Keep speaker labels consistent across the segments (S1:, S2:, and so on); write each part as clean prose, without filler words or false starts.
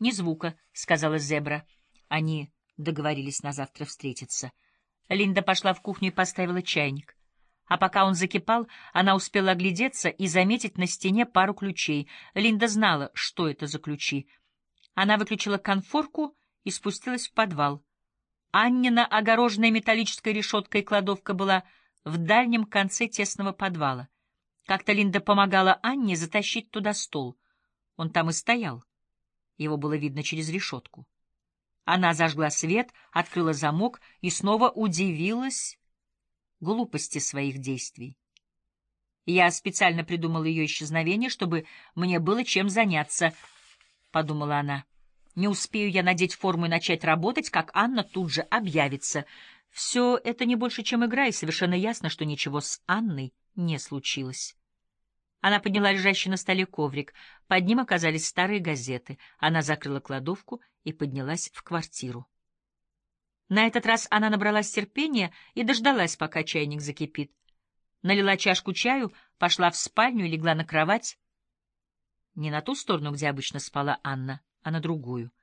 S1: «Ни звука», — сказала Зебра. Они договорились на завтра встретиться. Линда пошла в кухню и поставила чайник. А пока он закипал, она успела оглядеться и заметить на стене пару ключей. Линда знала, что это за ключи. Она выключила конфорку и спустилась в подвал. Аннина, огороженная металлической решеткой кладовка, была в дальнем конце тесного подвала. Как-то Линда помогала Анне затащить туда стол. Он там и стоял. Его было видно через решетку. Она зажгла свет, открыла замок и снова удивилась глупости своих действий. «Я специально придумала ее исчезновение, чтобы мне было чем заняться», — подумала она. «Не успею я надеть форму и начать работать, как Анна тут же объявится. Все это не больше, чем игра, и совершенно ясно, что ничего с Анной не случилось». Она подняла лежащий на столе коврик. Под ним оказались старые газеты. Она закрыла кладовку и поднялась в квартиру. На этот раз она набралась терпения и дождалась, пока чайник закипит. Налила чашку чаю, пошла в спальню и легла на кровать. Не на ту сторону, где обычно спала Анна, а на другую.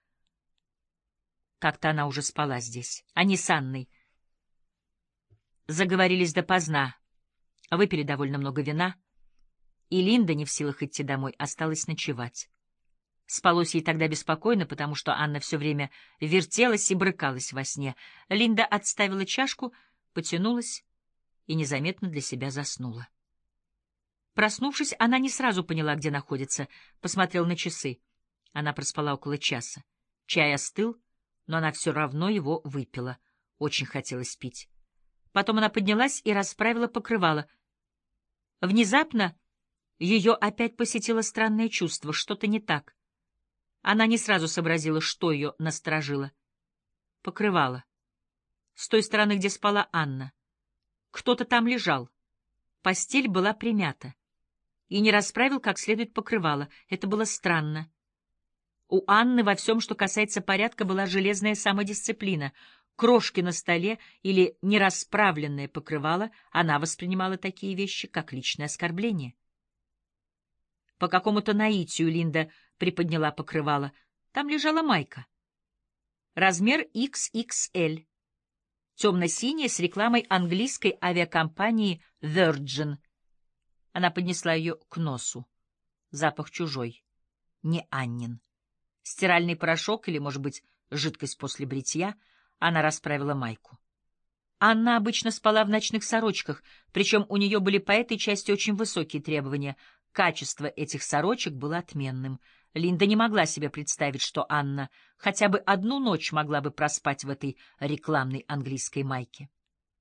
S1: Как-то она уже спала здесь. Они с Анной заговорились допоздна, выпили довольно много вина, и Линда, не в силах идти домой, осталась ночевать. Спалось ей тогда беспокойно, потому что Анна все время вертелась и брыкалась во сне. Линда отставила чашку, потянулась и незаметно для себя заснула. Проснувшись, она не сразу поняла, где находится, посмотрела на часы. Она проспала около часа. Чай остыл, но она все равно его выпила. Очень хотелось пить. Потом она поднялась и расправила покрывало. Внезапно ее опять посетило странное чувство, что-то не так. Она не сразу сообразила, что ее насторожило. Покрывало. С той стороны, где спала Анна. Кто-то там лежал. Постель была примята. И не расправил как следует покрывало. Это было странно. У Анны во всем, что касается порядка, была железная самодисциплина. Крошки на столе или нерасправленное покрывало, она воспринимала такие вещи, как личное оскорбление. По какому-то наитию Линда приподняла покрывало. Там лежала майка. Размер XXL. Темно-синяя, с рекламой английской авиакомпании Virgin. Она поднесла ее к носу. Запах чужой. Не Аннин. Стиральный порошок или, может быть, жидкость после бритья. Она расправила майку. Анна обычно спала в ночных сорочках, причем у нее были по этой части очень высокие требования. Качество этих сорочек было отменным. Линда не могла себе представить, что Анна хотя бы одну ночь могла бы проспать в этой рекламной английской майке.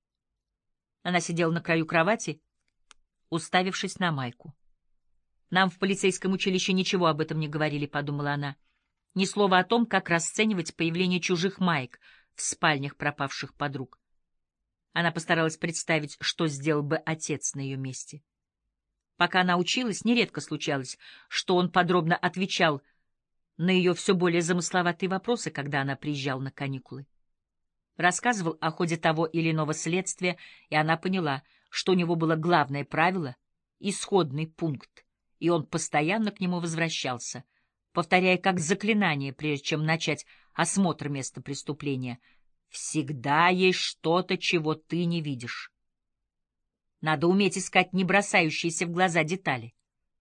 S1: Она сидела на краю кровати, уставившись на майку. «Нам в полицейском училище ничего об этом не говорили», — подумала она. «Ни слова о том, как расценивать появление чужих маек в спальнях пропавших подруг». Она постаралась представить, что сделал бы отец на ее месте. Пока она училась, нередко случалось, что он подробно отвечал на ее все более замысловатые вопросы, когда она приезжала на каникулы. Рассказывал о ходе того или иного следствия, и она поняла, что у него было главное правило — исходный пункт, и он постоянно к нему возвращался, повторяя как заклинание, прежде чем начать осмотр места преступления. «Всегда есть что-то, чего ты не видишь. Надо уметь искать не бросающиеся в глаза детали».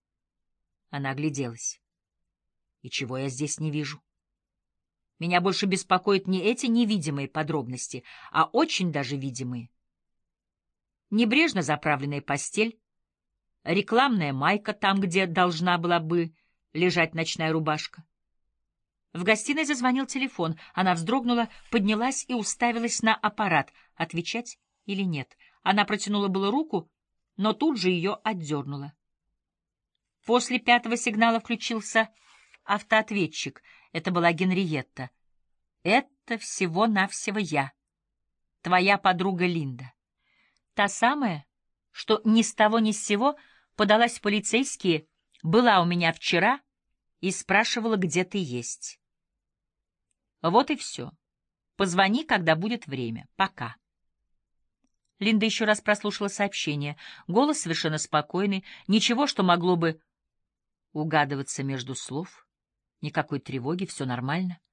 S1: Она огляделась. «И чего я здесь не вижу? Меня больше беспокоят не эти невидимые подробности, а очень даже видимые. Небрежно заправленная постель, рекламная майка там, где должна была бы лежать ночная рубашка». В гостиной зазвонил телефон. Она вздрогнула, поднялась и уставилась на аппарат. Отвечать или нет? Она протянула было руку, но тут же ее отдернула. После 5-го сигнала включился автоответчик. Это была Генриетта. «Это всего-навсего я, твоя подруга Линда. Та самая, что ни с того ни с сего подалась в полицейские, была у меня вчера и спрашивала, где ты есть. Вот и все. Позвони, когда будет время. Пока». Линда еще раз прослушала сообщение. Голос совершенно спокойный, ничего, что могло бы угадываться между слов. Никакой тревоги, все нормально.